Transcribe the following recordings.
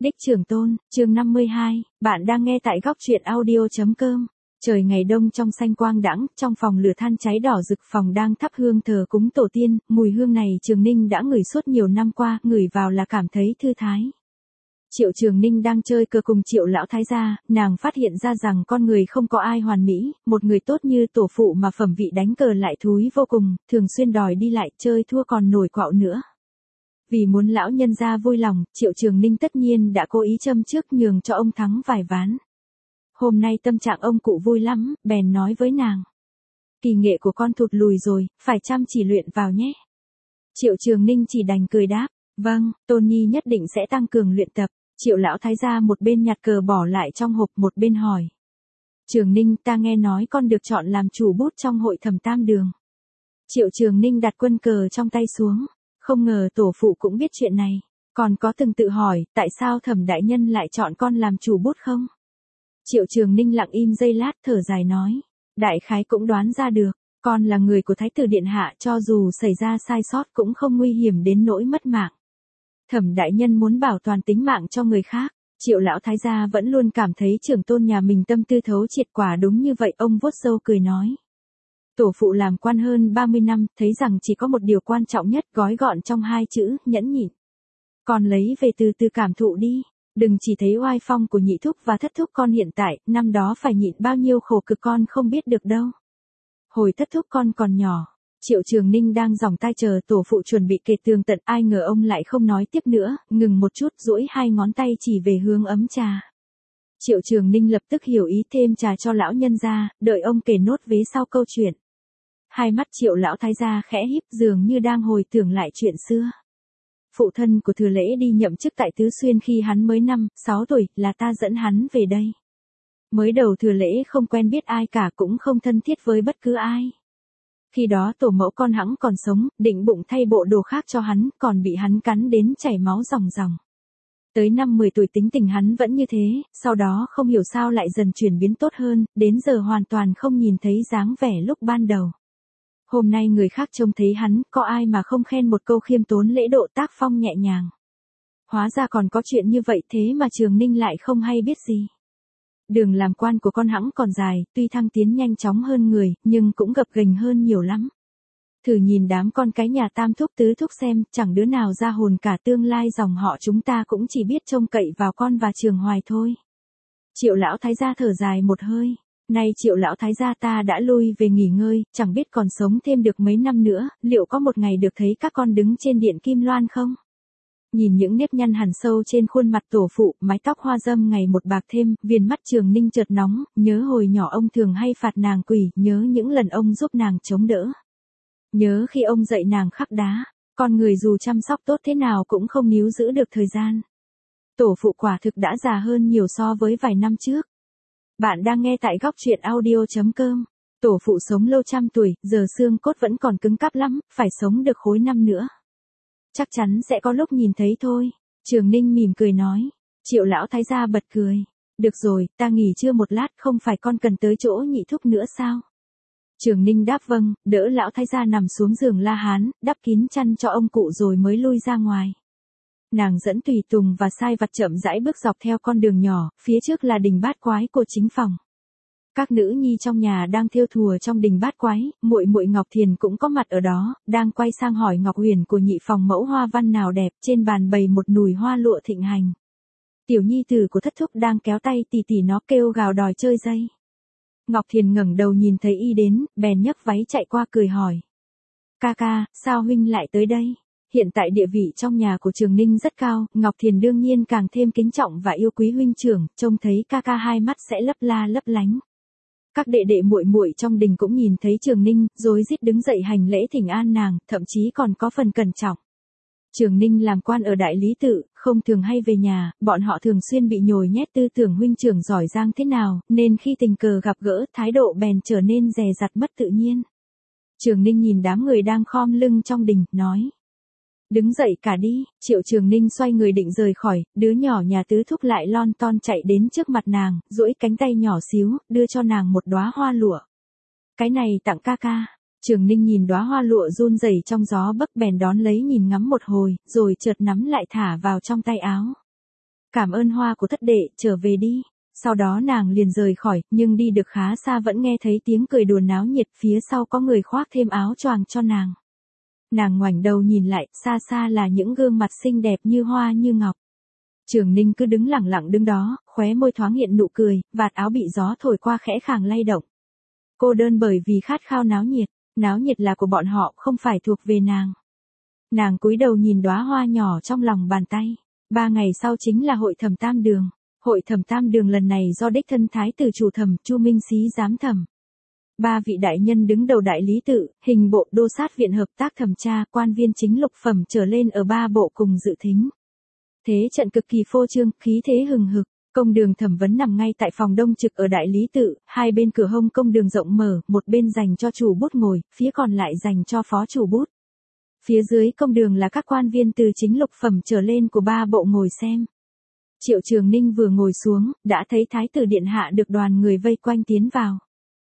Đích Trường Tôn, chương 52, bạn đang nghe tại góc truyện audio.com. Trời ngày đông trong xanh quang đãng, trong phòng lửa than cháy đỏ rực, phòng đang thắp hương thờ cúng tổ tiên, mùi hương này Trường Ninh đã ngửi suốt nhiều năm qua, ngửi vào là cảm thấy thư thái. Triệu Trường Ninh đang chơi cờ cùng Triệu lão thái gia, nàng phát hiện ra rằng con người không có ai hoàn mỹ, một người tốt như tổ phụ mà phẩm vị đánh cờ lại thúi vô cùng, thường xuyên đòi đi lại, chơi thua còn nổi quạo nữa. Vì muốn lão nhân gia vui lòng, Triệu Trường Ninh tất nhiên đã cố ý châm trước nhường cho ông thắng vài ván. Hôm nay tâm trạng ông cụ vui lắm, bèn nói với nàng. Kỳ nghệ của con thụt lùi rồi, phải chăm chỉ luyện vào nhé. Triệu Trường Ninh chỉ đành cười đáp, vâng, Tôn Nhi nhất định sẽ tăng cường luyện tập. Triệu lão thái gia một bên nhặt cờ bỏ lại trong hộp một bên hỏi. Trường Ninh, ta nghe nói con được chọn làm chủ bút trong hội Thẩm Tam Đường. Triệu Trường Ninh đặt quân cờ trong tay xuống. Không ngờ tổ phụ cũng biết chuyện này. Còn có từng tự hỏi, tại sao Thẩm đại nhân lại chọn con làm chủ bút không? Triệu Trường Ninh lặng im giây lát thở dài nói. Đại khái cũng đoán ra được, con là người của Thái tử Điện Hạ, cho dù xảy ra sai sót cũng không nguy hiểm đến nỗi mất mạng. Thẩm đại nhân muốn bảo toàn tính mạng cho người khác. Triệu lão thái gia vẫn luôn cảm thấy Trường Tôn nhà mình tâm tư thấu triệt, quả đúng như vậy, ông vuốt râu cười nói. Tổ phụ làm quan hơn 30 năm, thấy rằng chỉ có một điều quan trọng nhất, gói gọn trong hai chữ, nhẫn nhịn. Còn lấy về từ từ cảm thụ đi, đừng chỉ thấy oai phong của nhị thúc và thất thúc con hiện tại, năm đó phải nhịn bao nhiêu khổ cực con không biết được đâu. Hồi thất thúc con còn nhỏ, Triệu Trường Ninh đang giòng tai chờ tổ phụ chuẩn bị kể tường tận, ai ngờ ông lại không nói tiếp nữa, ngừng một chút duỗi hai ngón tay chỉ về hướng ấm trà. Triệu Trường Ninh lập tức hiểu ý, thêm trà cho lão nhân gia, đợi ông kể nốt vế sau câu chuyện. Hai mắt Triệu lão thái gia khẽ híp, dường như đang hồi tưởng lại chuyện xưa. Phụ thân của Thừa Lễ đi nhậm chức tại Tứ Xuyên khi hắn mới 5-6 tuổi, là ta dẫn hắn về đây. Mới đầu Thừa Lễ không quen biết ai cả, cũng không thân thiết với bất cứ ai. Khi đó tổ mẫu con hẵng còn sống, định bụng thay bộ đồ khác cho hắn, còn bị hắn cắn đến chảy máu ròng ròng. Tới năm 10 tuổi tính tình hắn vẫn như thế, sau đó không hiểu sao lại dần chuyển biến tốt hơn, đến giờ hoàn toàn không nhìn thấy dáng vẻ lúc ban đầu. Hôm nay người khác trông thấy hắn, có ai mà không khen một câu khiêm tốn lễ độ, tác phong nhẹ nhàng. Hóa ra còn có chuyện như vậy, thế mà Trường Ninh lại không hay biết gì. Đường làm quan của con hẵng còn dài, tuy thăng tiến nhanh chóng hơn người, nhưng cũng gập ghềnh hơn nhiều lắm. Thử nhìn đám con cái nhà Tam thúc Tứ thúc xem, chẳng đứa nào ra hồn cả, tương lai dòng họ chúng ta cũng chỉ biết trông cậy vào con và Trường Hoài thôi. Triệu lão thái gia thở dài một hơi. Nay Triệu lão thái gia ta đã lui về nghỉ ngơi, chẳng biết còn sống thêm được mấy năm nữa, liệu có một ngày được thấy các con đứng trên điện Kim Loan không? Nhìn những nếp nhăn hằn sâu trên khuôn mặt tổ phụ, mái tóc hoa râm ngày một bạc thêm, viền mắt Trường Ninh chợt nóng, nhớ hồi nhỏ ông thường hay phạt nàng quỳ, nhớ những lần ông giúp nàng chống đỡ. Nhớ khi ông dạy nàng khắc đá, con người dù chăm sóc tốt thế nào cũng không níu giữ được thời gian. Tổ phụ quả thực đã già hơn nhiều so với vài năm trước. Bạn đang nghe tại góc truyện audio.com. Tổ phụ sống lâu trăm tuổi, giờ xương cốt vẫn còn cứng cáp lắm, phải sống được khối năm nữa. Chắc chắn sẽ có lúc nhìn thấy thôi. Trường Ninh mỉm cười nói. Triệu lão thái gia bật cười. Được rồi, ta nghỉ trưa một lát, không phải con cần tới chỗ nhị thúc nữa sao? Trường Ninh đáp vâng, đỡ lão thái gia nằm xuống giường La Hán, đắp kín chăn cho ông cụ rồi mới lui ra ngoài. Nàng dẫn tùy tùng và sai vặt chậm rãi bước dọc theo con đường nhỏ, phía trước là đình bát quái của chính phòng. Các nữ nhi trong nhà đang thêu thùa trong đình bát quái, muội muội Ngọc Thiền cũng có mặt ở đó, đang quay sang hỏi Ngọc Huyền của nhị phòng mẫu hoa văn nào đẹp, trên bàn bày một nùi hoa lụa thịnh hành. Tiểu nhi tử của thất thúc đang kéo tay tỉ tỉ nó kêu gào đòi chơi dây. Ngọc Thiền ngẩng đầu nhìn thấy y đến, bèn nhấc váy chạy qua cười hỏi. Ca ca, sao huynh lại tới đây? Hiện tại địa vị trong nhà của Trường Ninh rất cao, Ngọc Thiền đương nhiên càng thêm kính trọng và yêu quý huynh trưởng, trông thấy ca ca hai mắt sẽ lấp la lấp lánh. Các đệ đệ muội muội trong đình cũng nhìn thấy Trường Ninh, rối rít đứng dậy hành lễ thỉnh an nàng, thậm chí còn có phần cẩn trọng. Trường Ninh làm quan ở Đại Lý Tự, không thường hay về nhà, bọn họ thường xuyên bị nhồi nhét tư tưởng huynh trưởng giỏi giang thế nào, nên khi tình cờ gặp gỡ, thái độ bèn trở nên dè dặt mất tự nhiên. Trường Ninh nhìn đám người đang khom lưng trong đình, nói. Đứng dậy cả đi. Triệu Trường Ninh xoay người định rời khỏi, đứa nhỏ nhà Tứ thúc lại lon ton chạy đến trước mặt nàng, duỗi cánh tay nhỏ xíu, đưa cho nàng một đóa hoa lụa. Cái này tặng ca ca. Trường Ninh nhìn đóa hoa lụa run rẩy trong gió bấc bèn đón lấy nhìn ngắm một hồi, rồi chợt nắm lại thả vào trong tay áo. Cảm ơn hoa của thất đệ, trở về đi. Sau đó nàng liền rời khỏi, nhưng đi được khá xa vẫn nghe thấy tiếng cười đùa náo nhiệt, phía sau có người khoác thêm áo choàng cho nàng. Nàng ngoảnh đầu nhìn lại, xa xa là những gương mặt xinh đẹp như hoa như ngọc. Trường Ninh cứ đứng lẳng lặng đứng đó, khóe môi thoáng hiện nụ cười, vạt áo bị gió thổi qua khẽ khàng lay động. Cô đơn bởi vì khát khao náo nhiệt là của bọn họ, không phải thuộc về nàng. Nàng cúi đầu nhìn đóa hoa nhỏ trong lòng bàn tay. 3 ngày sau chính là hội thẩm tam đường. Hội thẩm tam đường lần này do đích thân thái tử chủ thẩm Chu Minh Xí giám thẩm. 3 vị đại nhân đứng đầu đại lý tự, hình bộ, đô sát viện hợp tác thẩm tra, quan viên chính lục phẩm trở lên ở 3 bộ cùng dự thính. Thế trận cực kỳ phô trương, khí thế hừng hực. Công đường thẩm vấn nằm ngay tại phòng đông trực ở đại lý tự, hai bên cửa hông công đường rộng mở, một bên dành cho chủ bút ngồi, phía còn lại dành cho phó chủ bút. Phía dưới công đường là các quan viên từ chính lục phẩm trở lên của 3 bộ ngồi xem. Triệu Trường Ninh vừa ngồi xuống, đã thấy thái tử điện hạ được đoàn người vây quanh tiến vào.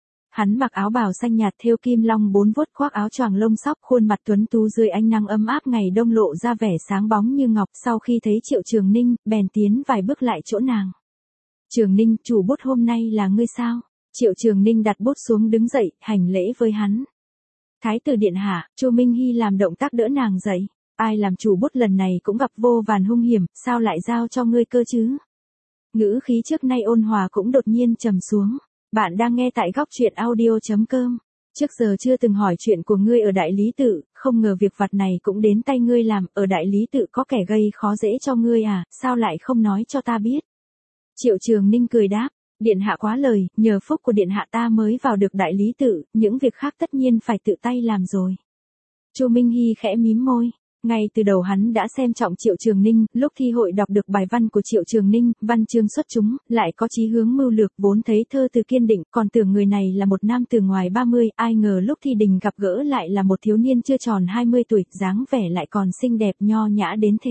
Hắn mặc áo bào xanh nhạt thêu kim long 4 vuốt, khoác áo choàng lông sóc, khuôn mặt tuấn tú dưới ánh nắng ấm áp ngày đông lộ ra vẻ sáng bóng như ngọc. Sau khi thấy Triệu Trường Ninh, bèn tiến vài bước lại chỗ nàng. Trường Ninh, chủ bút hôm nay là ngươi sao? Triệu Trường Ninh đặt bút xuống đứng dậy, hành lễ với hắn. Thái tử điện hạ, Chu Minh Hy làm động tác đỡ nàng dậy. Ai làm chủ bút lần này cũng gặp vô vàn hung hiểm, sao lại giao cho ngươi cơ chứ? Ngữ khí trước nay ôn hòa cũng đột nhiên trầm xuống. Bạn đang nghe tại góc truyện audio.com. Trước giờ chưa từng hỏi chuyện của ngươi ở đại lý tự, không ngờ việc vặt này cũng đến tay ngươi làm, ở đại lý tự có kẻ gây khó dễ cho ngươi à, sao lại không nói cho ta biết? Triệu Trường Ninh cười đáp, điện hạ quá lời, nhờ phúc của điện hạ ta mới vào được đại lý tự, những việc khác tất nhiên phải tự tay làm rồi. Chu Minh Hy khẽ mím môi. Ngay từ đầu hắn đã xem trọng Triệu Trường Ninh, lúc thi hội đọc được bài văn của Triệu Trường Ninh, văn chương xuất chúng, lại có chí hướng mưu lược, vốn thấy thơ từ kiên định, còn tưởng người này là một nam từ ngoài 30, ai ngờ lúc thi đình gặp gỡ lại là một thiếu niên chưa tròn 20 tuổi, dáng vẻ lại còn xinh đẹp nho nhã đến thế.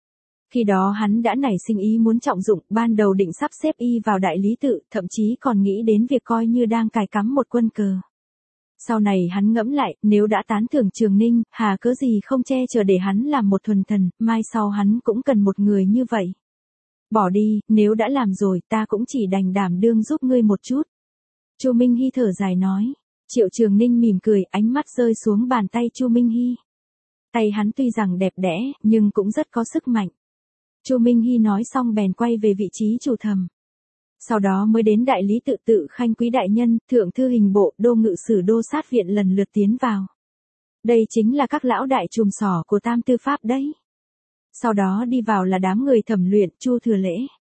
Khi đó hắn đã nảy sinh ý muốn trọng dụng, ban đầu định sắp xếp y vào đại lý tự, thậm chí còn nghĩ đến việc coi như đang cài cắm một quân cờ. Sau này hắn ngẫm lại, nếu đã tán thưởng Trường Ninh, hà cớ gì không che chở để hắn làm một thuần thần, mai sau hắn cũng cần một người như vậy. Bỏ đi, nếu đã làm rồi, ta cũng chỉ đành đảm đương giúp ngươi một chút. Chu Minh Hy thở dài nói. Triệu Trường Ninh mỉm cười, ánh mắt rơi xuống bàn tay Chu Minh Hy. Tay hắn tuy rằng đẹp đẽ, nhưng cũng rất có sức mạnh. Chu Minh Hy nói xong bèn quay về vị trí chủ thẩm. Sau đó mới đến đại lý tự khanh quý đại nhân, thượng thư hình bộ, đô ngự sử, đô sát viện lần lượt tiến vào. Đây chính là các lão đại trùm sỏ của tam tư pháp đấy. Sau đó đi vào là đám người thẩm luyện, Chu Thừa Lễ.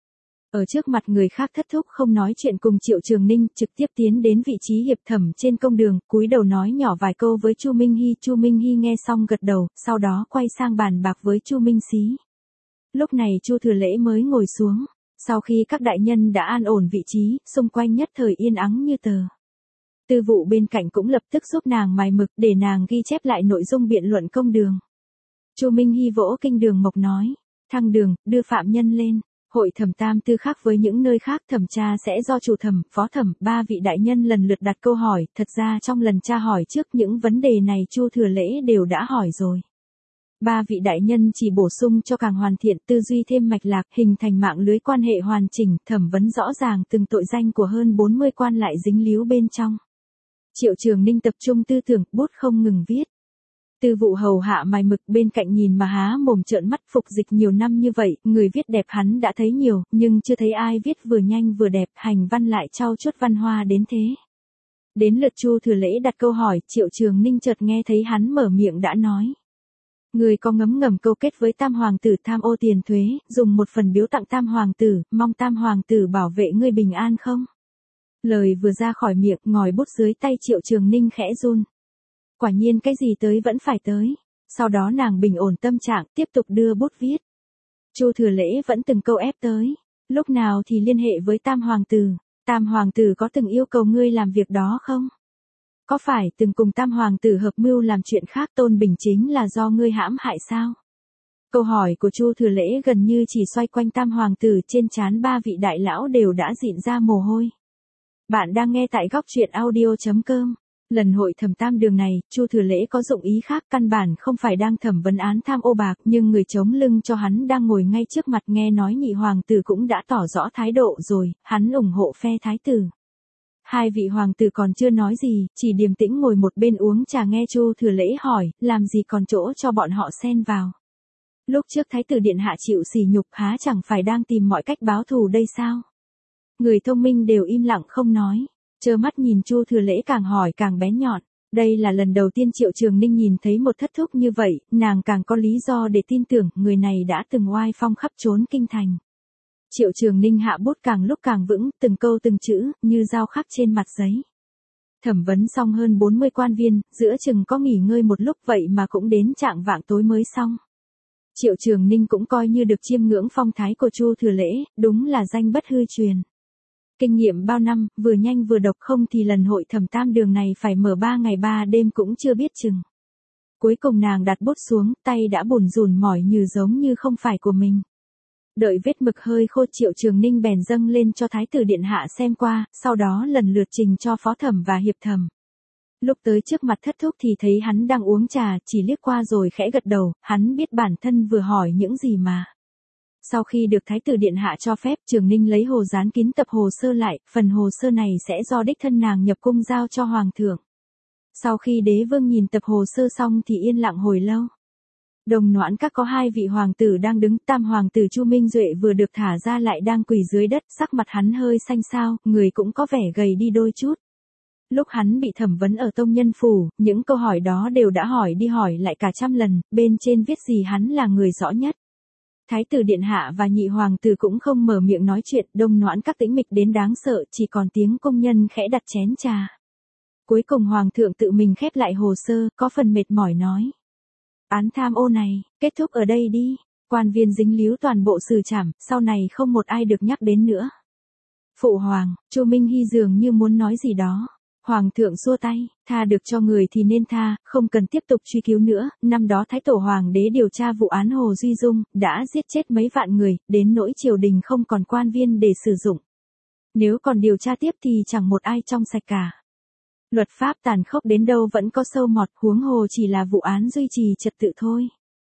Ở trước mặt người khác thất thúc không nói chuyện cùng Triệu Trường Ninh, trực tiếp tiến đến vị trí hiệp thẩm trên công đường, cúi đầu nói nhỏ vài câu với Chu Minh Hy. Chu Minh Hy nghe xong gật đầu, sau đó quay sang bàn bạc với Chu Minh Xí. Lúc này Chu Thừa Lễ mới ngồi xuống. Sau khi các đại nhân đã an ổn vị trí, xung quanh nhất thời yên ắng như tờ. Tư vụ bên cạnh cũng lập tức giúp nàng mài mực để nàng ghi chép lại nội dung biện luận công đường. Chu Minh Hy vỗ kinh đường mộc nói, thăng đường, đưa phạm nhân lên. Hội thẩm tam tư khác với những nơi khác, thẩm tra sẽ do chủ thẩm, phó thẩm, 3 vị đại nhân lần lượt đặt câu hỏi. Thật ra trong lần tra hỏi trước những vấn đề này Chu Thừa Lễ đều đã hỏi rồi. 3 vị đại nhân chỉ bổ sung cho càng hoàn thiện, tư duy thêm mạch lạc, hình thành mạng lưới quan hệ hoàn chỉnh, thẩm vấn rõ ràng từng tội danh của hơn 40 quan lại dính líu bên trong. Triệu Trường Ninh tập trung tư tưởng, bút không ngừng viết. Tư vụ hầu hạ mài mực bên cạnh nhìn mà há mồm trợn mắt, phục dịch nhiều năm như vậy, người viết đẹp hắn đã thấy nhiều, nhưng chưa thấy ai viết vừa nhanh vừa đẹp, hành văn lại trau chuốt văn hoa đến thế. Đến lượt Chu Thừa Lễ đặt câu hỏi, Triệu Trường Ninh chợt nghe thấy hắn mở miệng đã nói. Người có ngấm ngầm câu kết với Tam Hoàng tử tham ô tiền thuế, dùng một phần biếu tặng Tam Hoàng tử, mong Tam Hoàng tử bảo vệ ngươi bình an không? Lời vừa ra khỏi miệng, ngòi bút dưới tay Triệu Trường Ninh khẽ run. Quả nhiên cái gì tới vẫn phải tới. Sau đó nàng bình ổn tâm trạng, tiếp tục đưa bút viết. Chu Thừa Lễ vẫn từng câu ép tới. Lúc nào thì liên hệ với Tam Hoàng tử. Tam Hoàng tử có từng yêu cầu ngươi làm việc đó không? Có phải từng cùng Tam Hoàng tử hợp mưu làm chuyện khác, Tôn Bình chính là do ngươi hãm hại sao? Câu hỏi của Chu Thừa Lễ gần như chỉ xoay quanh Tam Hoàng tử, trên trán 3 vị đại lão đều đã rịn ra mồ hôi. Bạn đang nghe tại góc truyện audio.com. Lần hội thẩm tam đường này, Chu Thừa Lễ có dụng ý khác, căn bản không phải đang thẩm vấn án tham ô bạc, nhưng người chống lưng cho hắn đang ngồi ngay trước mặt, nghe nói nhị hoàng tử cũng đã tỏ rõ thái độ rồi, hắn ủng hộ phe thái tử. Hai vị hoàng tử còn chưa nói gì, chỉ điềm tĩnh ngồi một bên uống trà nghe Chu Thừa Lễ hỏi, làm gì còn chỗ cho bọn họ xen vào. Lúc trước thái tử điện hạ chịu sỉ nhục, há chẳng phải đang tìm mọi cách báo thù đây sao? Người thông minh đều im lặng không nói, trơ mắt nhìn Chu Thừa Lễ càng hỏi càng bén nhọn. Đây là lần đầu tiên Triệu Trường Ninh nhìn thấy một thất thúc như vậy, nàng càng có lý do để tin tưởng người này đã từng oai phong khắp trốn kinh thành. Triệu Trường Ninh hạ bút càng lúc càng vững, từng câu từng chữ, như dao khắc trên mặt giấy. Thẩm vấn xong hơn 40 quan viên, giữa chừng có nghỉ ngơi một lúc vậy mà cũng đến chạng vạng tối mới xong. Triệu Trường Ninh cũng coi như được chiêm ngưỡng phong thái của Chu Thừa Lễ, đúng là danh bất hư truyền. Kinh nghiệm bao năm, vừa nhanh vừa độc, không thì lần hội thẩm tam đường này phải mở 3 ngày 3 đêm cũng chưa biết chừng. Cuối cùng nàng đặt bút xuống, tay đã bủn rủn mỏi như giống như không phải của mình. Đợi vết mực hơi khô, Triệu Trường Ninh bèn dâng lên cho thái tử điện hạ xem qua, sau đó lần lượt trình cho phó thẩm và hiệp thẩm. Lúc tới trước mặt thất thúc thì thấy hắn đang uống trà, chỉ liếc qua rồi khẽ gật đầu, hắn biết bản thân vừa hỏi những gì mà. Sau khi được thái tử điện hạ cho phép, Trường Ninh lấy hồ dán kín tập hồ sơ lại, phần hồ sơ này sẽ do đích thân nàng nhập cung giao cho hoàng thượng. Sau khi đế vương nhìn tập hồ sơ xong thì yên lặng hồi lâu. Đồng Noãn Các có 2 vị hoàng tử đang đứng, tam hoàng tử Chu Minh Duệ vừa được thả ra lại đang quỳ dưới đất, sắc mặt hắn hơi xanh xao, người cũng có vẻ gầy đi đôi chút. Lúc hắn bị thẩm vấn ở Tông Nhân Phủ, những câu hỏi đó đều đã hỏi đi hỏi lại cả trăm lần, bên trên viết gì hắn là người rõ nhất. Thái tử điện hạ và nhị hoàng tử cũng không mở miệng nói chuyện, Đông Noãn Các tĩnh mịch đến đáng sợ, chỉ còn tiếng công nhân khẽ đặt chén trà. Cuối cùng hoàng thượng tự mình khép lại hồ sơ, có phần mệt mỏi nói. Án tham ô này, kết thúc ở đây đi, quan viên dính líu toàn bộ xử trảm, sau này không một ai được nhắc đến nữa. Phụ hoàng, Chu Minh Hy dường như muốn nói gì đó. Hoàng thượng xua tay, tha được cho người thì nên tha, không cần tiếp tục truy cứu nữa. Năm đó Thái Tổ Hoàng đế điều tra vụ án Hồ Duy Dung, đã giết chết mấy vạn người, đến nỗi triều đình không còn quan viên để sử dụng. Nếu còn điều tra tiếp thì chẳng một ai trong sạch cả. Luật pháp tàn khốc đến đâu vẫn có sâu mọt, huống hồ chỉ là vụ án duy trì trật tự thôi.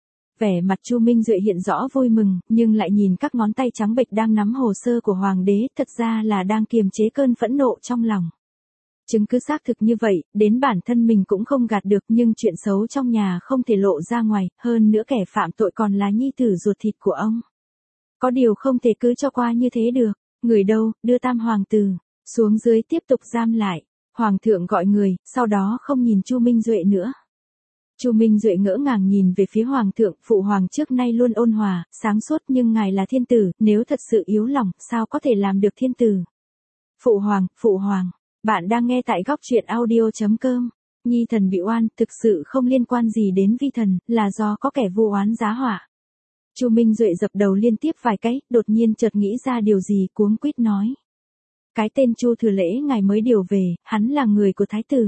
Vẻ mặt Chu Minh Duệ hiện rõ vui mừng, nhưng lại nhìn các ngón tay trắng bệch đang nắm hồ sơ của hoàng đế, thật ra là đang kiềm chế cơn phẫn nộ trong lòng. Chứng cứ xác thực như vậy, đến bản thân mình cũng không gạt được, nhưng chuyện xấu trong nhà không thể lộ ra ngoài, hơn nữa kẻ phạm tội còn là nhi tử ruột thịt của ông. Có điều không thể cứ cho qua như thế được, người đâu, đưa tam hoàng tử xuống dưới tiếp tục giam lại. Hoàng thượng gọi người, sau đó không nhìn Chu Minh Duệ nữa. Chu Minh Duệ ngỡ ngàng nhìn về phía hoàng thượng, phụ hoàng trước nay luôn ôn hòa, sáng suốt, nhưng ngài là thiên tử, nếu thật sự yếu lòng, sao có thể làm được thiên tử? Phụ hoàng, bạn đang nghe tại góc truyện audio.com. Nhi thần bị oan, thực sự không liên quan gì đến vi thần, là do có kẻ vu oán giá họa. Chu Minh Duệ dập đầu liên tiếp vài cái, đột nhiên chợt nghĩ ra điều gì, cuống quýt nói. Cái tên Chu Thừa Lễ ngài mới điều về, hắn là người của thái tử.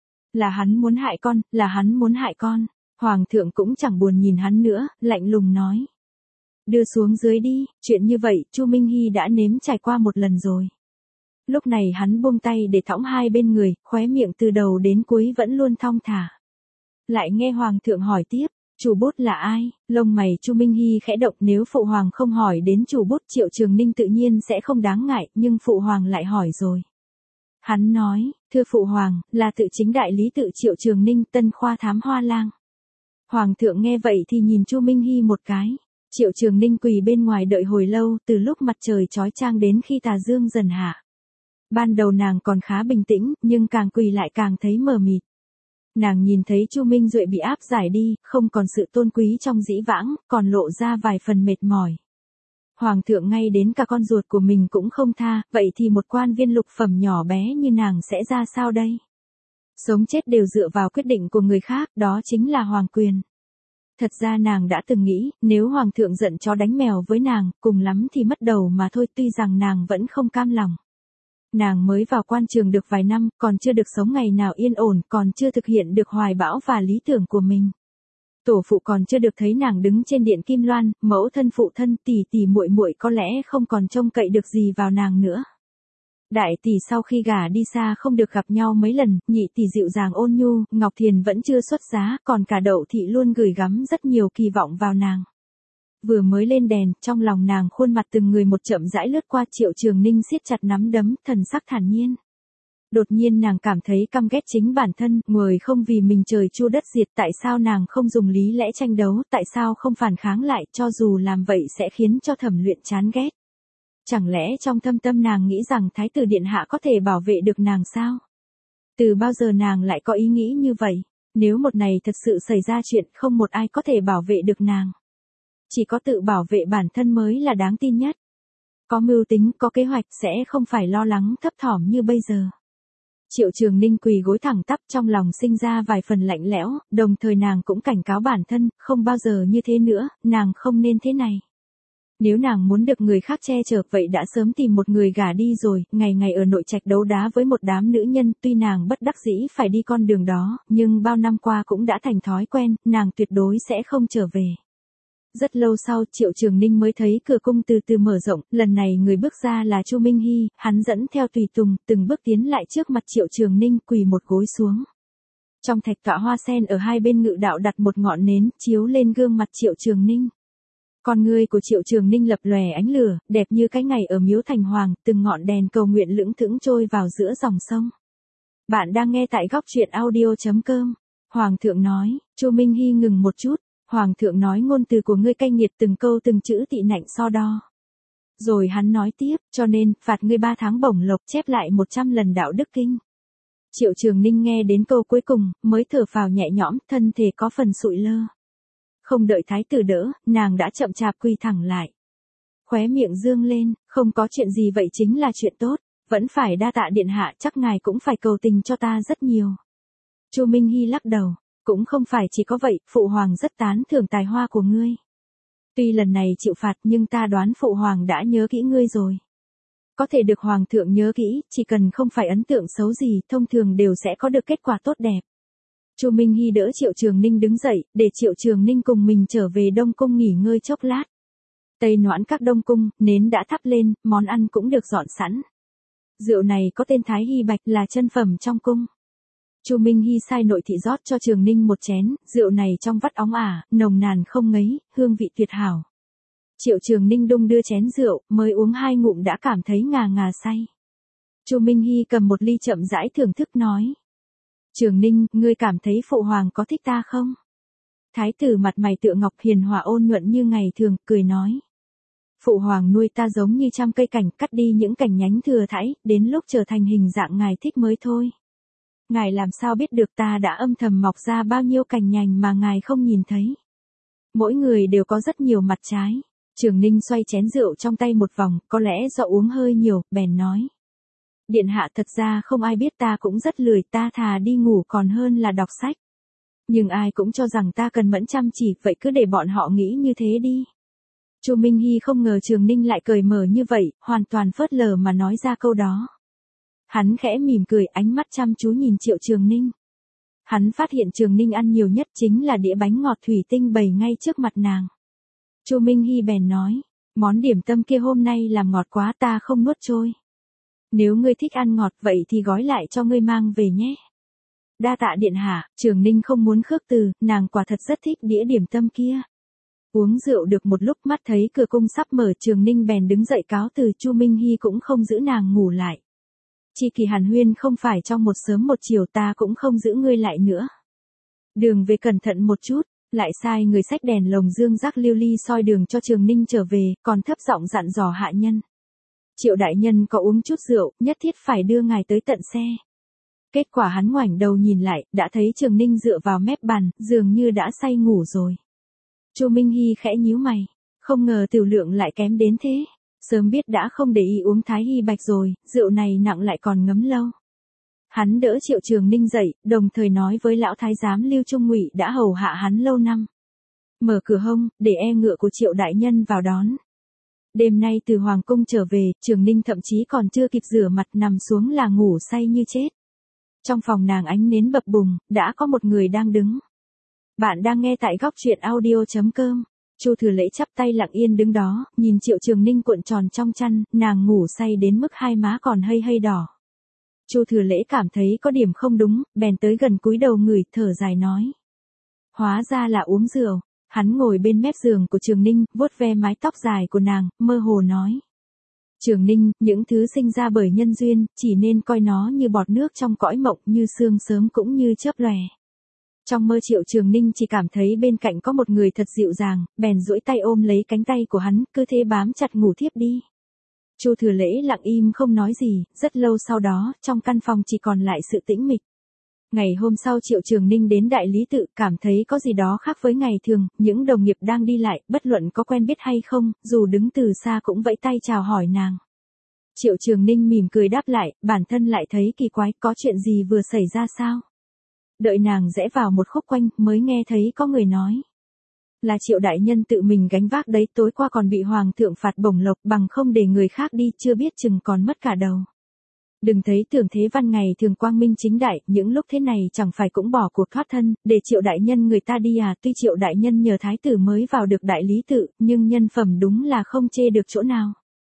Là hắn muốn hại con, là hắn muốn hại con. Hoàng thượng cũng chẳng buồn nhìn hắn nữa, lạnh lùng nói. Đưa xuống dưới đi, chuyện như vậy, Chu Minh Hy đã nếm trải qua một lần rồi. Lúc này hắn buông tay để thõng hai bên người, khóe miệng từ đầu đến cuối vẫn luôn thong thả. Lại nghe hoàng thượng hỏi tiếp, chủ bút là ai? Lông mày Chu Minh Hy khẽ động, nếu phụ hoàng không hỏi đến chủ bút Triệu Trường Ninh tự nhiên sẽ không đáng ngại, nhưng phụ hoàng lại hỏi rồi. Hắn nói, thưa phụ hoàng, là tự chính đại lý tự Triệu Trường Ninh, Tân Khoa Thám Hoa Lang. Hoàng thượng nghe vậy thì nhìn Chu Minh Hy một cái. Triệu Trường Ninh quỳ bên ngoài đợi hồi lâu, từ lúc mặt trời chói chang đến khi tà dương dần hạ. Ban đầu nàng còn khá bình tĩnh, nhưng càng quỳ lại càng thấy mờ mịt. Nàng nhìn thấy Chu Minh Duệ bị áp giải đi, không còn sự tôn quý trong dĩ vãng, còn lộ ra vài phần mệt mỏi. Hoàng thượng ngay đến cả con ruột của mình cũng không tha, vậy thì một quan viên lục phẩm nhỏ bé như nàng sẽ ra sao đây? Sống chết đều dựa vào quyết định của người khác, đó chính là hoàng quyền. Thật ra nàng đã từng nghĩ, nếu hoàng thượng giận chó đánh mèo với nàng, cùng lắm thì mất đầu mà thôi, tuy rằng nàng vẫn không cam lòng. Nàng mới vào quan trường được vài năm, còn chưa được sống ngày nào yên ổn, còn chưa thực hiện được hoài bão và lý tưởng của mình. Tổ phụ còn chưa được thấy nàng đứng trên điện Kim Loan, mẫu thân phụ thân tỷ tỷ muội muội có lẽ không còn trông cậy được gì vào nàng nữa. Đại tỷ sau khi gả đi xa không được gặp nhau mấy lần, nhị tỷ dịu dàng ôn nhu, Ngọc Thiền vẫn chưa xuất giá, còn cả Đậu thị luôn gửi gắm rất nhiều kỳ vọng vào nàng. Vừa mới lên đèn, trong lòng nàng khuôn mặt từng người một chậm rãi lướt qua. Triệu Trường Ninh siết chặt nắm đấm, thần sắc thản nhiên. Đột nhiên nàng cảm thấy căm ghét chính bản thân, người không vì mình trời chu đất diệt, tại sao nàng không dùng lý lẽ tranh đấu, tại sao không phản kháng lại, cho dù làm vậy sẽ khiến cho Thẩm Luyện chán ghét. Chẳng lẽ trong thâm tâm nàng nghĩ rằng Thái tử Điện Hạ có thể bảo vệ được nàng sao? Từ bao giờ nàng lại có ý nghĩ như vậy? Nếu một ngày thật sự xảy ra chuyện, không một ai có thể bảo vệ được nàng. Chỉ có tự bảo vệ bản thân mới là đáng tin nhất. Có mưu tính, có kế hoạch sẽ không phải lo lắng thấp thỏm như bây giờ. Triệu Trường Ninh quỳ gối thẳng tắp, trong lòng sinh ra vài phần lạnh lẽo, đồng thời nàng cũng cảnh cáo bản thân, không bao giờ như thế nữa, nàng không nên thế này. Nếu nàng muốn được người khác che chở vậy đã sớm tìm một người gả đi rồi, ngày ngày ở nội trạch đấu đá với một đám nữ nhân, tuy nàng bất đắc dĩ phải đi con đường đó, nhưng bao năm qua cũng đã thành thói quen, nàng tuyệt đối sẽ không trở về. Rất lâu sau, Triệu Trường Ninh mới thấy cửa cung từ từ mở rộng, lần này người bước ra là Chu Minh Hy, hắn dẫn theo tùy tùng, từng bước tiến lại trước mặt Triệu Trường Ninh, quỳ một gối xuống. Trong thạch tọa hoa sen ở hai bên ngự đạo đặt một ngọn nến, chiếu lên gương mặt Triệu Trường Ninh. Con người của Triệu Trường Ninh lập lòe ánh lửa, đẹp như cái ngày ở miếu thành hoàng, từng ngọn đèn cầu nguyện lững thững trôi vào giữa dòng sông. Bạn đang nghe tại góc truyện audio.com. Hoàng thượng nói. Chu Minh Hy ngừng một chút. Hoàng thượng nói ngôn từ của ngươi cay nghiệt, từng câu từng chữ tị nạnh so đo. Rồi hắn nói tiếp, cho nên, phạt ngươi 3 tháng bổng lộc, chép lại 100 lần đạo đức kinh. Triệu Trường Ninh nghe đến câu cuối cùng, mới thở phào nhẹ nhõm, thân thể có phần sụi lơ. Không đợi thái tử đỡ, nàng đã chậm chạp quỳ thẳng lại. Khóe miệng dương lên, không có chuyện gì vậy chính là chuyện tốt, vẫn phải đa tạ điện hạ, chắc ngài cũng phải cầu tình cho ta rất nhiều. Chu Minh Hy lắc đầu. Cũng không phải chỉ có vậy, phụ hoàng rất tán thưởng tài hoa của ngươi. Tuy lần này chịu phạt nhưng ta đoán phụ hoàng đã nhớ kỹ ngươi rồi. Có thể được hoàng thượng nhớ kỹ, chỉ cần không phải ấn tượng xấu gì, thông thường đều sẽ có được kết quả tốt đẹp. Chu Minh Hy đỡ Triệu Trường Ninh đứng dậy, để Triệu Trường Ninh cùng mình trở về Đông Cung nghỉ ngơi chốc lát. Tây Noãn các Đông Cung, nến đã thắp lên, món ăn cũng được dọn sẵn. Rượu này có tên Thái Hy Bạch, là chân phẩm trong cung. Chu Minh Hy sai nội thị rót cho Trường Ninh một chén, rượu này trong vắt óng ả, nồng nàn không ngấy, hương vị tuyệt hảo. Triệu Trường Ninh đung đưa chén rượu, mới uống 2 ngụm đã cảm thấy ngà ngà say. Chu Minh Hy cầm một ly chậm rãi thưởng thức nói. Trường Ninh, ngươi cảm thấy phụ hoàng có thích ta không? Thái tử mặt mày tựa ngọc, hiền hòa ôn nhuận như ngày thường, cười nói. Phụ hoàng nuôi ta giống như trăm cây cảnh, cắt đi những cành nhánh thừa thãi, đến lúc trở thành hình dạng ngài thích mới thôi. Ngài làm sao biết được ta đã âm thầm mọc ra bao nhiêu cành nhành mà ngài không nhìn thấy. Mỗi người đều có rất nhiều mặt trái. Trường Ninh xoay chén rượu trong tay một vòng, có lẽ do uống hơi nhiều, bèn nói. Điện hạ, thật ra không ai biết ta cũng rất lười, ta thà đi ngủ còn hơn là đọc sách. Nhưng ai cũng cho rằng ta cần mẫn chăm chỉ, vậy cứ để bọn họ nghĩ như thế đi. Chu Minh Hy không ngờ Trường Ninh lại cởi mở như vậy, hoàn toàn phớt lờ mà nói ra câu đó. Hắn khẽ mỉm cười, ánh mắt chăm chú nhìn Triệu Trường Ninh. Hắn phát hiện Trường Ninh ăn nhiều nhất chính là đĩa bánh ngọt thủy tinh bày ngay trước mặt nàng. Chu Minh Hy bèn nói, món điểm tâm kia hôm nay làm ngọt quá, ta không nuốt trôi. Nếu ngươi thích ăn ngọt vậy thì gói lại cho ngươi mang về nhé. Đa tạ điện hạ. Trường Ninh không muốn khước từ, nàng quả thật rất thích đĩa điểm tâm kia. Uống rượu được một lúc, mắt thấy cửa cung sắp mở, Trường Ninh bèn đứng dậy cáo từ. Chu Minh Hy cũng không giữ nàng ngủ lại. Chi kỳ hàn huyên không phải trong một sớm một chiều, ta cũng không giữ ngươi lại nữa. Đường về cẩn thận một chút, lại sai người xách đèn lồng dương rắc lưu ly soi đường cho Trường Ninh trở về, còn thấp giọng dặn dò hạ nhân. Triệu đại nhân có uống chút rượu, nhất thiết phải đưa ngài tới tận xe. Kết quả hắn ngoảnh đầu nhìn lại, đã thấy Trường Ninh dựa vào mép bàn, dường như đã say ngủ rồi. Chu Minh Hy khẽ nhíu mày, không ngờ tiểu lượng lại kém đến thế. Sớm biết đã không để ý uống Thái Hy Bạch rồi, rượu này nặng lại còn ngấm lâu. Hắn đỡ Triệu Trường Ninh dậy, đồng thời nói với lão thái giám Lưu Trung Ngụy đã hầu hạ hắn lâu năm. Mở cửa hông, để ngựa của Triệu đại nhân vào đón. Đêm nay từ Hoàng cung trở về, Trường Ninh thậm chí còn chưa kịp rửa mặt nằm xuống là ngủ say như chết. Trong phòng nàng ánh nến bập bùng, đã có một người đang đứng. Bạn đang nghe tại góc truyện audio.com. Chu Thừa Lễ chắp tay lặng yên đứng đó, nhìn Triệu Trường Ninh cuộn tròn trong chăn, nàng ngủ say đến mức hai má còn hơi hơi đỏ. Chu Thừa Lễ cảm thấy có điểm không đúng, bèn tới gần cúi đầu ngửi, thở dài nói. Hóa ra là uống rượu. Hắn ngồi bên mép giường của Trường Ninh, vuốt ve mái tóc dài của nàng, mơ hồ nói. Trường Ninh, những thứ sinh ra bởi nhân duyên, chỉ nên coi nó như bọt nước trong cõi mộng, như sương sớm cũng như chớp lòe. Trong mơ Triệu Trường Ninh chỉ cảm thấy bên cạnh có một người thật dịu dàng, bèn duỗi tay ôm lấy cánh tay của hắn, cứ thế bám chặt ngủ thiếp đi. Chu Thừa Lễ lặng im không nói gì, rất lâu sau đó, trong căn phòng chỉ còn lại sự tĩnh mịch. Ngày hôm sau Triệu Trường Ninh đến Đại Lý Tự, cảm thấy có gì đó khác với ngày thường, những đồng nghiệp đang đi lại, bất luận có quen biết hay không, dù đứng từ xa cũng vẫy tay chào hỏi nàng. Triệu Trường Ninh mỉm cười đáp lại, bản thân lại thấy kỳ quái, có chuyện gì vừa xảy ra sao? Đợi nàng rẽ vào một khúc quanh, mới nghe thấy có người nói. Là Triệu đại nhân tự mình gánh vác đấy, tối qua còn bị hoàng thượng phạt bổng lộc, bằng không để người khác đi, chưa biết chừng còn mất cả đầu. Đừng thấy Tưởng Thế Văn ngày thường quang minh chính đại, những lúc thế này chẳng phải cũng bỏ cuộc thoát thân, để Triệu đại nhân người ta đi à? Tuy Triệu đại nhân nhờ thái tử mới vào được Đại Lý Tự, nhưng nhân phẩm đúng là không chê được chỗ nào.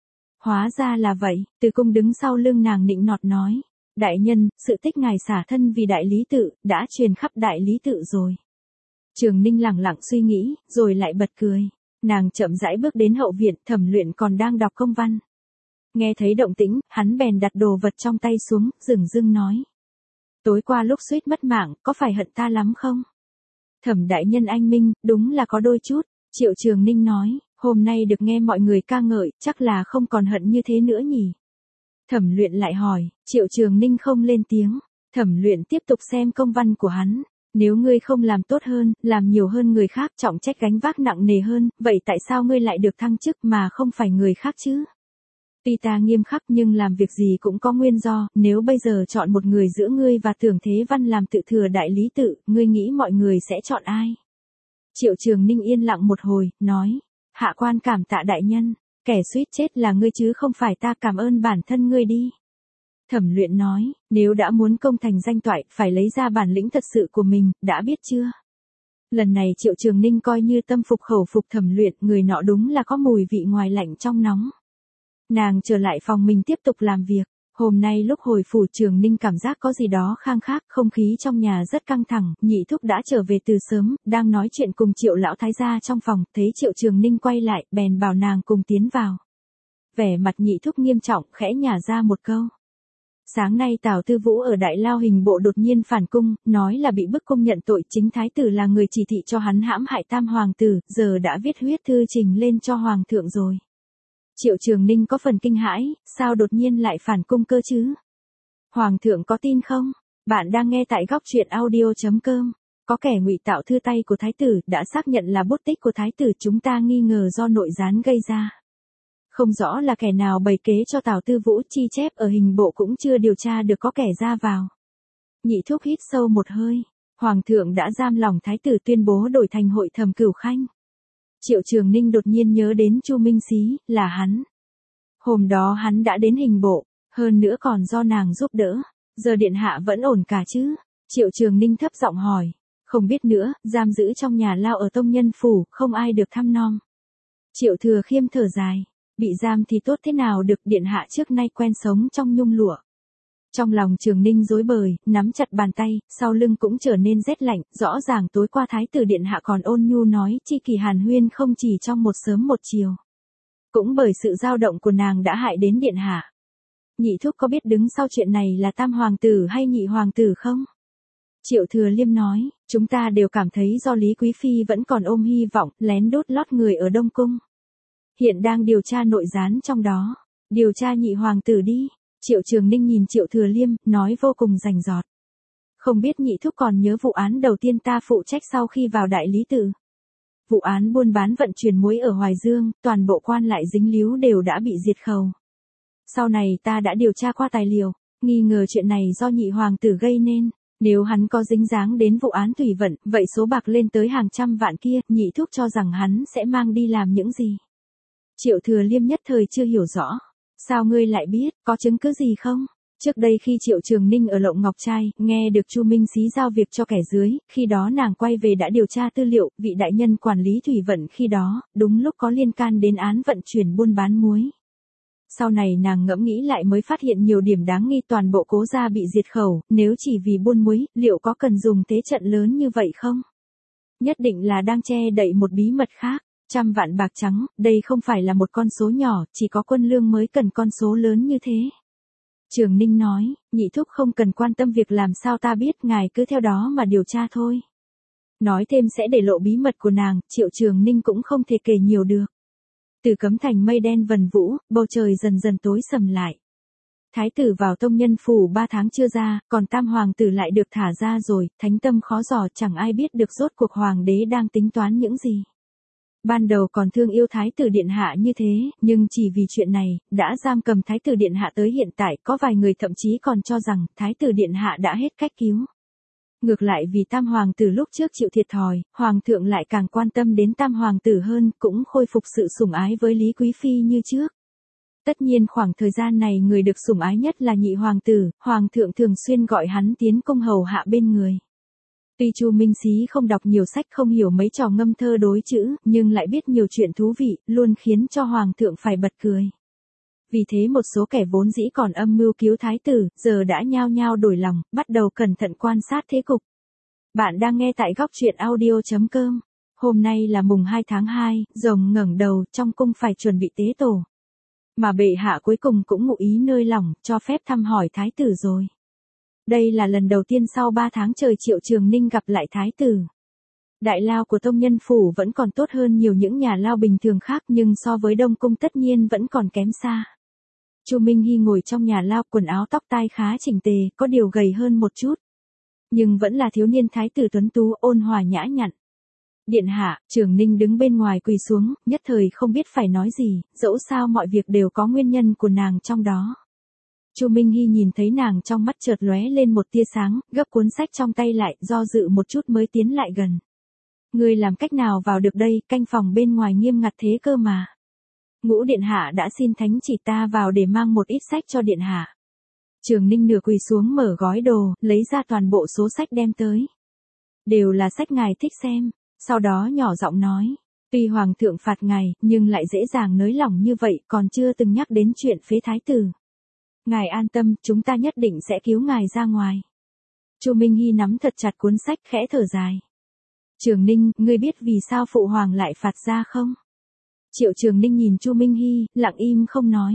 Hóa ra là vậy, Từ Cung đứng sau lưng nàng nịnh nọt nói. Đại nhân, sự tích ngài xả thân vì Đại Lý Tự, đã truyền khắp Đại Lý Tự rồi. Trường Ninh lẳng lặng suy nghĩ, rồi lại bật cười. Nàng chậm rãi bước đến hậu viện, Thẩm Luyện còn đang đọc công văn. Nghe thấy động tĩnh, hắn bèn đặt đồ vật trong tay xuống, dửng dưng nói. Tối qua lúc suýt mất mạng, có phải hận ta lắm không? Thẩm đại nhân anh minh, đúng là có đôi chút. Triệu Trường Ninh nói, hôm nay được nghe mọi người ca ngợi, chắc là không còn hận như thế nữa nhỉ? Thẩm Luyện lại hỏi, Triệu Trường Ninh không lên tiếng. Thẩm Luyện tiếp tục xem công văn của hắn. Nếu ngươi không làm tốt hơn, làm nhiều hơn người khác, trọng trách gánh vác nặng nề hơn, vậy tại sao ngươi lại được thăng chức mà không phải người khác chứ? Tuy ta nghiêm khắc nhưng làm việc gì cũng có nguyên do, nếu bây giờ chọn một người giữa ngươi và Tưởng Thế Văn làm tự thừa Đại Lý Tự, ngươi nghĩ mọi người sẽ chọn ai? Triệu Trường Ninh yên lặng một hồi, nói, hạ quan cảm tạ đại nhân, kẻ suýt chết là ngươi chứ không phải ta, cảm ơn bản thân ngươi đi. Thẩm Luyện nói, nếu đã muốn công thành danh toại, phải lấy ra bản lĩnh thật sự của mình, đã biết chưa? Lần này Triệu Trường Ninh coi như tâm phục khẩu phục Thẩm Luyện, người nọ đúng là có mùi vị ngoài lạnh trong nóng. Nàng trở lại phòng mình tiếp tục làm việc. Hôm nay lúc hồi phủ Trường Ninh cảm giác có gì đó khang khác, không khí trong nhà rất căng thẳng, Nhị Thúc đã trở về từ sớm, đang nói chuyện cùng Triệu lão thái gia trong phòng, thấy Triệu Trường Ninh quay lại, bèn bảo nàng cùng tiến vào. Vẻ mặt Nhị Thúc nghiêm trọng, khẽ nhả ra một câu. Sáng nay Tào Tư Vũ ở Đại Lao Hình Bộ đột nhiên phản cung, nói là bị bức cung nhận tội, chính thái tử là người chỉ thị cho hắn hãm hại tam hoàng tử, giờ đã viết huyết thư trình lên cho hoàng thượng rồi. Triệu Trường Ninh có phần kinh hãi, sao đột nhiên lại phản cung cơ chứ? Hoàng thượng có tin không? Bạn đang nghe tại góc truyện audio.com. Có kẻ ngụy tạo thư tay của thái tử, đã xác nhận là bút tích của thái tử, chúng ta nghi ngờ do nội gián gây ra. Không rõ là kẻ nào bày kế cho Tào Tư Vũ, chi chép ở Hình Bộ cũng chưa điều tra được có kẻ ra vào. Nhị Thúc hít sâu một hơi. Hoàng thượng đã giam lòng thái tử, tuyên bố đổi thành Hội Thẩm Cửu Khanh. Triệu Trường Ninh đột nhiên nhớ đến Chu Minh Xí, là hắn. Hôm đó hắn đã đến Hình Bộ, hơn nữa còn do nàng giúp đỡ. Giờ điện hạ vẫn ổn cả chứ? Triệu Trường Ninh thấp giọng hỏi. Không biết nữa, giam giữ trong nhà lao ở Tông Nhân Phủ, không ai được thăm nom. Triệu Thừa Khiêm thở dài. Bị giam thì tốt thế nào được, điện hạ trước nay quen sống trong nhung lụa. Trong lòng Trường Ninh rối bời, nắm chặt bàn tay, sau lưng cũng trở nên rét lạnh, rõ ràng tối qua thái tử điện hạ còn ôn nhu nói chi kỳ hàn huyên không chỉ trong một sớm một chiều. Cũng bởi sự dao động của nàng đã hại đến điện hạ. Nhị Thúc có biết đứng sau chuyện này là tam hoàng tử hay nhị hoàng tử không? Triệu Thừa Liêm nói, chúng ta đều cảm thấy do Lý Quý Phi vẫn còn ôm hy vọng, lén đốt lót người ở Đông Cung. Hiện đang điều tra nội gián trong đó. Điều tra nhị hoàng tử đi. Triệu Trường Ninh nhìn Triệu Thừa Liêm, nói vô cùng rành rọt. Không biết Nhị Thúc còn nhớ vụ án đầu tiên ta phụ trách sau khi vào Đại Lý Tự. Vụ án buôn bán vận chuyển muối ở Hoài Dương, toàn bộ quan lại dính líu đều đã bị diệt khẩu. Sau này ta đã điều tra qua tài liệu, nghi ngờ chuyện này do nhị hoàng tử gây nên. Nếu hắn có dính dáng đến vụ án Thủy Vận, vậy số bạc lên tới hàng trăm vạn kia, Nhị Thúc cho rằng hắn sẽ mang đi làm những gì? Triệu Thừa Liêm nhất thời chưa hiểu rõ. Sao ngươi lại biết, có chứng cứ gì không? Trước đây khi Triệu Trường Ninh ở Lộng Ngọc Trai, nghe được Chu Minh Xí giao việc cho kẻ dưới, khi đó nàng quay về đã điều tra tư liệu, vị đại nhân quản lý thủy vận khi đó, đúng lúc có liên can đến án vận chuyển buôn bán muối. Sau này nàng ngẫm nghĩ lại mới phát hiện nhiều điểm đáng nghi, toàn bộ Cố gia bị diệt khẩu, nếu chỉ vì buôn muối, liệu có cần dùng thế trận lớn như vậy không? Nhất định là đang che đậy một bí mật khác. 100 vạn bạc trắng, đây không phải là một con số nhỏ, chỉ có quân lương mới cần con số lớn như thế. Trường Ninh nói, nhị thúc không cần quan tâm việc làm sao ta biết, ngài cứ theo đó mà điều tra thôi. Nói thêm sẽ để lộ bí mật của nàng, Triệu Trường Ninh cũng không thể kể nhiều được. Từ Cấm Thành mây đen vần vũ, bầu trời dần dần tối sầm lại. Thái tử vào tông nhân phủ 3 tháng chưa ra, còn tam hoàng tử lại được thả ra rồi, thánh tâm khó dò, chẳng ai biết được rốt cuộc hoàng đế đang tính toán những gì. Ban đầu còn thương yêu Thái tử Điện Hạ như thế, nhưng chỉ vì chuyện này, đã giam cầm Thái tử Điện Hạ tới hiện tại, có vài người thậm chí còn cho rằng, Thái tử Điện Hạ đã hết cách cứu. Ngược lại vì tam hoàng tử lúc trước chịu thiệt thòi, hoàng thượng lại càng quan tâm đến tam hoàng tử hơn, cũng khôi phục sự sủng ái với Lý Quý Phi như trước. Tất nhiên khoảng thời gian này người được sủng ái nhất là nhị hoàng tử, hoàng thượng thường xuyên gọi hắn tiến cung hầu hạ bên người. Tuy Chu Minh Xí không đọc nhiều sách, không hiểu mấy trò ngâm thơ đối chữ, nhưng lại biết nhiều chuyện thú vị, luôn khiến cho hoàng thượng phải bật cười. Vì thế một số kẻ vốn dĩ còn âm mưu cứu thái tử, giờ đã nhao nhao đổi lòng, bắt đầu cẩn thận quan sát thế cục. Bạn đang nghe tại góc truyện audio.com. Hôm nay là mùng 2 tháng 2, rồng ngẩng đầu, trong cung phải chuẩn bị tế tổ. Mà bệ hạ cuối cùng cũng ngụ ý nơi lỏng, cho phép thăm hỏi thái tử rồi. Đây là lần đầu tiên sau 3 tháng trời Triệu Trường Ninh gặp lại thái tử. Đại lao của tông nhân phủ vẫn còn tốt hơn nhiều những nhà lao bình thường khác, nhưng so với Đông cung tất nhiên vẫn còn kém xa. Chu Minh Hy ngồi trong nhà lao, quần áo tóc tai khá chỉnh tề, có điều gầy hơn một chút. Nhưng vẫn là thiếu niên thái tử tuấn tú, ôn hòa nhã nhặn. Điện hạ, Trường Ninh đứng bên ngoài quỳ xuống, nhất thời không biết phải nói gì, dẫu sao mọi việc đều có nguyên nhân của nàng trong đó. Chu Minh Hy nhìn thấy nàng, trong mắt chợt lóe lên một tia sáng, gấp cuốn sách trong tay lại, do dự một chút mới tiến lại gần. Ngươi làm cách nào vào được đây, canh phòng bên ngoài nghiêm ngặt thế cơ mà. Ngũ điện hạ đã xin thánh chỉ ta vào để mang một ít sách cho điện hạ. Trường Ninh nửa quỳ xuống mở gói đồ, lấy ra toàn bộ số sách đem tới. Đều là sách ngài thích xem, sau đó nhỏ giọng nói. Tuy hoàng thượng phạt ngài, nhưng lại dễ dàng nới lỏng như vậy, còn chưa từng nhắc đến chuyện phế thái tử. Ngài an tâm, chúng ta nhất định sẽ cứu ngài ra ngoài. Chu Minh Hy nắm thật chặt cuốn sách, khẽ thở dài. Trường Ninh, ngươi biết vì sao phụ hoàng lại phạt ra không? Triệu Trường Ninh nhìn Chu Minh Hy, lặng im không nói.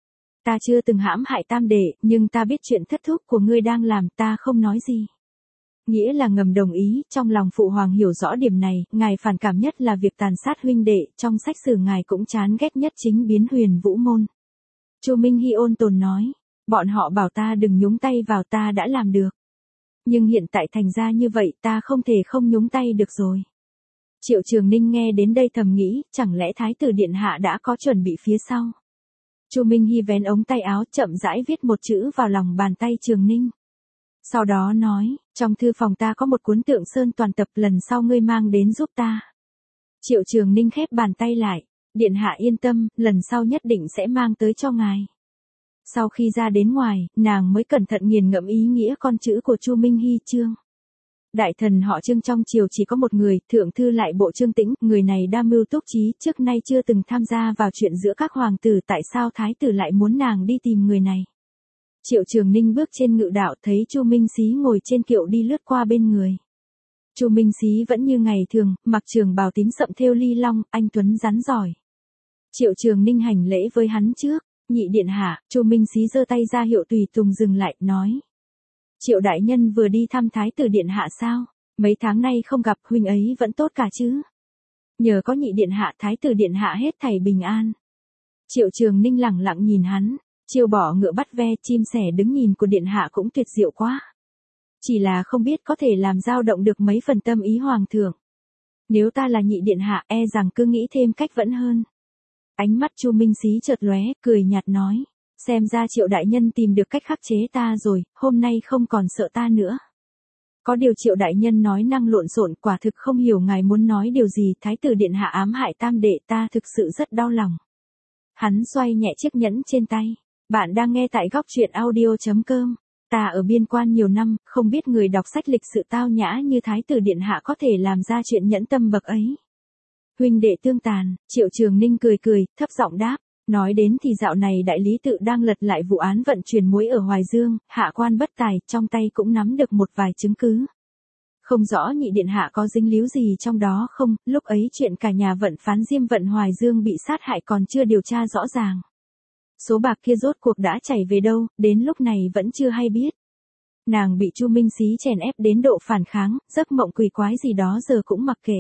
Ta chưa từng hãm hại tam đệ, nhưng ta biết chuyện thất thúc của ngươi đang làm, ta không nói gì. Nghĩa là ngầm đồng ý, trong lòng phụ hoàng hiểu rõ điểm này, ngài phản cảm nhất là việc tàn sát huynh đệ, trong sách sử ngài cũng chán ghét nhất chính biến Huyền Vũ môn. Chu Minh Hy ôn tồn nói, bọn họ bảo ta đừng nhúng tay vào, ta đã làm được. Nhưng hiện tại thành ra như vậy, ta không thể không nhúng tay được rồi. Triệu Trường Ninh nghe đến đây thầm nghĩ, chẳng lẽ thái tử điện hạ đã có chuẩn bị phía sau. Chu Minh Hy vén ống tay áo, chậm rãi viết một chữ vào lòng bàn tay Trường Ninh. Sau đó nói, trong thư phòng ta có một cuốn Tượng Sơn toàn tập, lần sau ngươi mang đến giúp ta. Triệu Trường Ninh khép bàn tay lại, điện hạ yên tâm, lần sau nhất định sẽ mang tới cho ngài. Sau khi ra đến ngoài, nàng mới cẩn thận nghiền ngẫm ý nghĩa con chữ của Chu Minh Hy. Trương. Đại thần họ Trương trong triều chỉ có một người, thượng thư lại bộ Trương Tĩnh, người này đa mưu túc trí, trước nay chưa từng tham gia vào chuyện giữa các hoàng tử, tại sao thái tử lại muốn nàng đi tìm người này. Triệu Trường Ninh bước trên ngự đạo, thấy Chu Minh Xí ngồi trên kiệu đi lướt qua bên người. Chu Minh Xí vẫn như ngày thường, mặc trường bào tím sậm thêu ly long, anh tuấn rắn giỏi. Triệu Trường Ninh hành lễ với hắn trước. Nhị điện hạ, Chu Minh Xí giơ tay ra hiệu tùy tùng dừng lại, nói. Triệu đại nhân vừa đi thăm thái tử điện hạ sao? Mấy tháng nay không gặp, huynh ấy vẫn tốt cả chứ? Nhờ có nhị điện hạ, thái tử điện hạ hết thảy bình an. Triệu Trường Ninh lẳng lặng nhìn hắn, chiêu bỏ ngựa bắt ve, chim sẻ đứng nhìn của điện hạ cũng tuyệt diệu quá. Chỉ là không biết có thể làm dao động được mấy phần tâm ý hoàng thượng. Nếu ta là nhị điện hạ, e rằng cứ nghĩ thêm cách vẫn hơn. Ánh mắt Chu Minh Xí chợt lóe, cười nhạt nói, xem ra Triệu đại nhân tìm được cách khắc chế ta rồi, hôm nay không còn sợ ta nữa. Có điều Triệu đại nhân nói năng lộn xộn, quả thực không hiểu ngài muốn nói điều gì, thái tử điện hạ ám hại tam đệ, ta thực sự rất đau lòng. Hắn xoay nhẹ chiếc nhẫn trên tay, Bạn đang nghe tại góc truyện audio.com. Ta ở biên quan nhiều năm, không biết người đọc sách lịch sự tao nhã như Thái tử Điện Hạ có thể làm ra chuyện nhẫn tâm bậc ấy. Huynh đệ tương tàn, Triệu Trường Ninh cười cười, thấp giọng đáp. Nói đến thì dạo này đại lý tự đang lật lại vụ án vận chuyển muối ở Hoài Dương, hạ quan bất tài, trong tay cũng nắm được một vài chứng cứ. Không rõ nhị điện hạ có dính líu gì trong đó không, lúc ấy chuyện cả nhà vận phán Diêm vận Hoài Dương bị sát hại còn chưa điều tra rõ ràng. Số bạc kia rốt cuộc đã chảy về đâu, đến lúc này vẫn chưa hay biết. Nàng bị Chu Minh Xí chèn ép đến độ phản kháng, giấc mộng quỷ quái gì đó giờ cũng mặc kệ.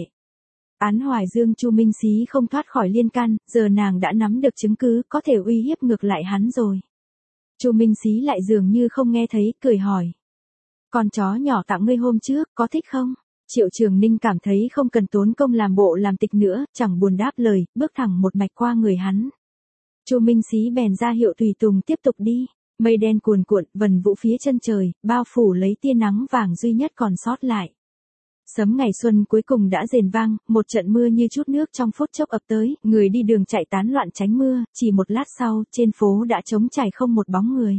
Án Hoài Dương Chu Minh Xí không thoát khỏi liên can, giờ nàng đã nắm được chứng cứ có thể uy hiếp ngược lại hắn rồi. Chu Minh Xí lại dường như không nghe thấy, cười hỏi. Con chó nhỏ tặng ngươi hôm trước, có thích không? Triệu Trường Ninh cảm thấy không cần tốn công làm bộ làm tịch nữa, chẳng buồn đáp lời, bước thẳng một mạch qua người hắn. Chu Minh Xí bèn ra hiệu tùy tùng tiếp tục đi. Mây đen cuồn cuộn, vần vũ phía chân trời, bao phủ lấy tia nắng vàng duy nhất còn sót lại. Sấm ngày xuân cuối cùng đã rền vang, một trận mưa như chút nước trong phút chốc ập tới, người đi đường chạy tán loạn tránh mưa, chỉ một lát sau, trên phố đã trống trải không một bóng người.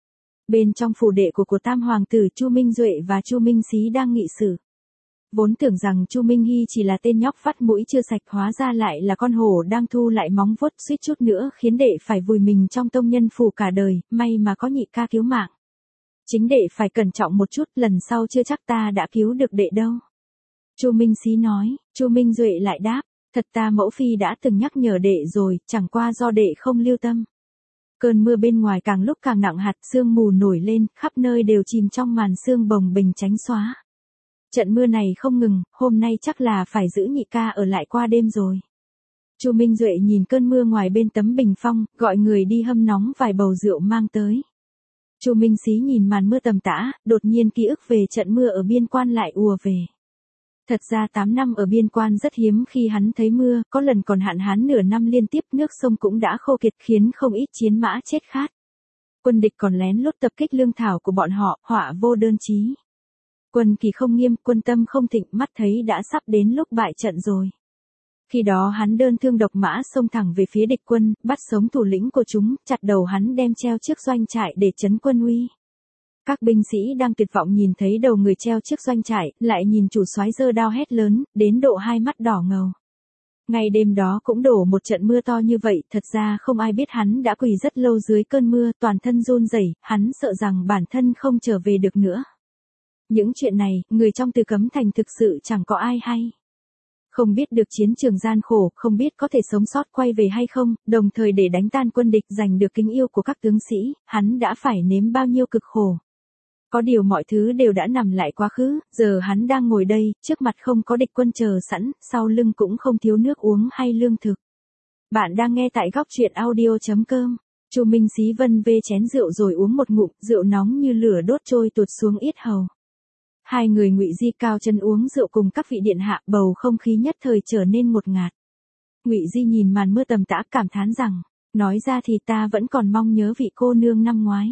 Bên trong phủ đệ của Tam hoàng tử Chu Minh Duệ và Chu Minh Xí đang nghị sự. Vốn tưởng rằng Chu Minh Hy chỉ là tên nhóc vắt mũi chưa sạch, hóa ra lại là con hổ đang thu lại móng vuốt, suýt chút nữa khiến đệ phải vùi mình trong tông nhân phủ cả đời, may mà có nhị ca cứu mạng. Chính đệ phải cẩn trọng một chút, lần sau chưa chắc ta đã cứu được đệ đâu. Chu Minh Xí nói. Chu Minh Duệ lại đáp, thật ta mẫu phi đã từng nhắc nhở đệ rồi, chẳng qua do đệ không lưu tâm. Cơn mưa bên ngoài càng lúc càng nặng hạt, sương mù nổi lên, khắp nơi đều chìm trong màn sương bồng bềnh tránh xóa. Trận mưa này không ngừng, hôm nay chắc là phải giữ nhị ca ở lại qua đêm rồi. Chu Minh Duệ nhìn cơn mưa ngoài bên tấm bình phong, gọi người đi hâm nóng vài bầu rượu mang tới. Chu Minh Xí nhìn màn mưa tầm tã, đột nhiên ký ức về trận mưa ở biên quan lại ùa về. Thật ra 8 năm ở biên quan rất hiếm khi hắn thấy mưa, có lần còn hạn hán nửa năm liên tiếp, nước sông cũng đã khô kiệt khiến không ít chiến mã chết khát. Quân địch còn lén lút tập kích lương thảo của bọn họ, họa vô đơn chí. Quân kỳ không nghiêm, quân tâm không thịnh, mắt thấy đã sắp đến lúc bại trận rồi. Khi đó hắn đơn thương độc mã xông thẳng về phía địch quân, bắt sống thủ lĩnh của chúng, chặt đầu hắn đem treo trước doanh trại để trấn quân uy. Các binh sĩ đang tuyệt vọng nhìn thấy đầu người treo trước doanh trại, lại nhìn chủ soái giơ đao hét lớn, đến độ hai mắt đỏ ngầu. Ngày đêm đó cũng đổ một trận mưa to như vậy, thật ra không ai biết hắn đã quỳ rất lâu dưới cơn mưa, toàn thân run rẩy, hắn sợ rằng bản thân không trở về được nữa. Những chuyện này, người trong Từ Cấm Thành thực sự chẳng có ai hay. Không biết được chiến trường gian khổ, không biết có thể sống sót quay về hay không, đồng thời để đánh tan quân địch giành được kính yêu của các tướng sĩ, hắn đã phải nếm bao nhiêu cực khổ. Có điều mọi thứ đều đã nằm lại quá khứ, giờ hắn đang ngồi đây, trước mặt không có địch quân chờ sẵn, sau lưng cũng không thiếu nước uống hay lương thực. Bạn đang nghe tại góc truyện audio.com. Chu Minh Xí vân vê chén rượu rồi uống một ngụm, rượu nóng như lửa đốt trôi tuột xuống yết hầu. Hai người Ngụy Di cao chân uống rượu cùng các vị điện hạ, bầu không khí nhất thời trở nên ngột ngạt. Ngụy Di nhìn màn mưa tầm tã cảm thán rằng, nói ra thì ta vẫn còn mong nhớ vị cô nương năm ngoái.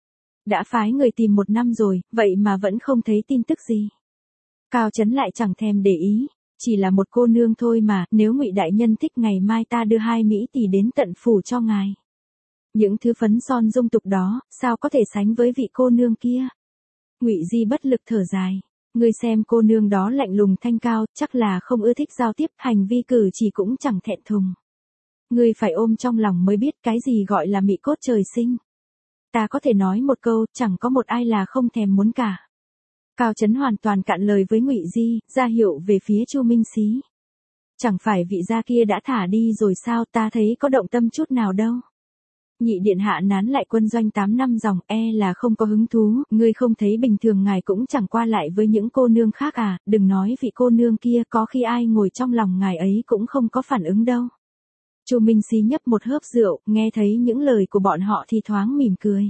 Đã phái người tìm 1 năm rồi, vậy mà vẫn không thấy tin tức gì. Cao Chấn lại chẳng thèm để ý, chỉ là một cô nương thôi mà, nếu Ngụy đại nhân thích ngày mai ta đưa 2 Mỹ tỷ đến tận phủ cho ngài. Những thứ phấn son dung tục đó, sao có thể sánh với vị cô nương kia? Ngụy Di bất lực thở dài, ngươi xem cô nương đó lạnh lùng thanh cao, chắc là không ưa thích giao tiếp, hành vi cử chỉ cũng chẳng thẹn thùng. Ngươi phải ôm trong lòng mới biết cái gì gọi là mị cốt trời sinh. Ta có thể nói một câu, chẳng có một ai là không thèm muốn cả. Cao Chấn hoàn toàn cạn lời với Ngụy Di, ra hiệu về phía Chu Minh Xí. Chẳng phải vị gia kia đã thả đi rồi sao, ta thấy có động tâm chút nào đâu. Nhị điện hạ nán lại quân doanh 8 năm dòng, là không có hứng thú, ngươi không thấy bình thường ngài cũng chẳng qua lại với những cô nương khác à, đừng nói vị cô nương kia, có khi ai ngồi trong lòng ngài ấy cũng không có phản ứng đâu. Chu Minh Xí nhấp một hớp rượu, nghe thấy những lời của bọn họ thì thoáng mỉm cười.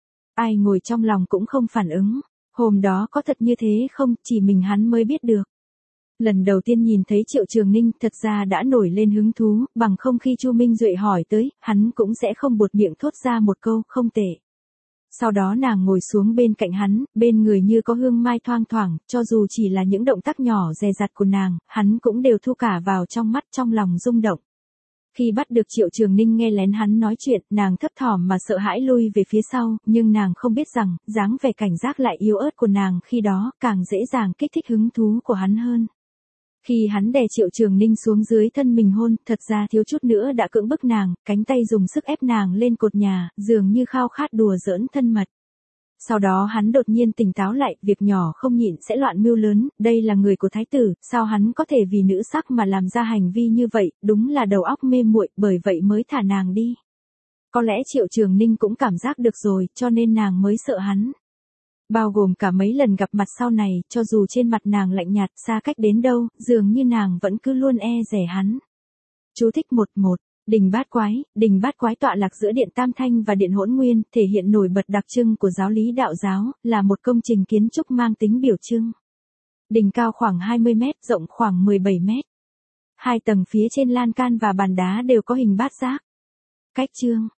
Ai ngồi trong lòng cũng không phản ứng, hôm đó có thật như thế không, chỉ mình hắn mới biết được. Lần đầu tiên nhìn thấy Triệu Trường Ninh thật ra đã nổi lên hứng thú, bằng không khi Chu Minh Duệ hỏi tới, hắn cũng sẽ không buột miệng thốt ra một câu, không tệ. Sau đó nàng ngồi xuống bên cạnh hắn, bên người như có hương mai thoang thoảng, cho dù chỉ là những động tác nhỏ dè dặt của nàng, hắn cũng đều thu cả vào trong mắt, trong lòng rung động. Khi bắt được Triệu Trường Ninh nghe lén hắn nói chuyện, nàng thấp thỏm mà sợ hãi lui về phía sau, nhưng nàng không biết rằng, dáng vẻ cảnh giác lại yếu ớt của nàng khi đó, càng dễ dàng kích thích hứng thú của hắn hơn. Khi hắn đè Triệu Trường Ninh xuống dưới thân mình hôn, thật ra thiếu chút nữa đã cưỡng bức nàng, cánh tay dùng sức ép nàng lên cột nhà, dường như khao khát đùa giỡn thân mật. Sau đó hắn đột nhiên tỉnh táo lại, việc nhỏ không nhịn sẽ loạn mưu lớn, đây là người của thái tử, sao hắn có thể vì nữ sắc mà làm ra hành vi như vậy, đúng là đầu óc mê muội, bởi vậy mới thả nàng đi. Có lẽ Triệu Trường Ninh cũng cảm giác được rồi, cho nên nàng mới sợ hắn. Bao gồm cả mấy lần gặp mặt sau này, cho dù trên mặt nàng lạnh nhạt xa cách đến đâu, dường như nàng vẫn cứ luôn e dè hắn. Chú thích 11. Đình Bát Quái tọa lạc giữa Điện Tam Thanh và Điện Hỗn Nguyên, thể hiện nổi bật đặc trưng của giáo lý đạo giáo, là một công trình kiến trúc mang tính biểu trưng. Đình cao khoảng 20 mét, rộng khoảng 17 mét. 2 tầng phía trên lan can và bàn đá đều có hình bát giác. Cách chương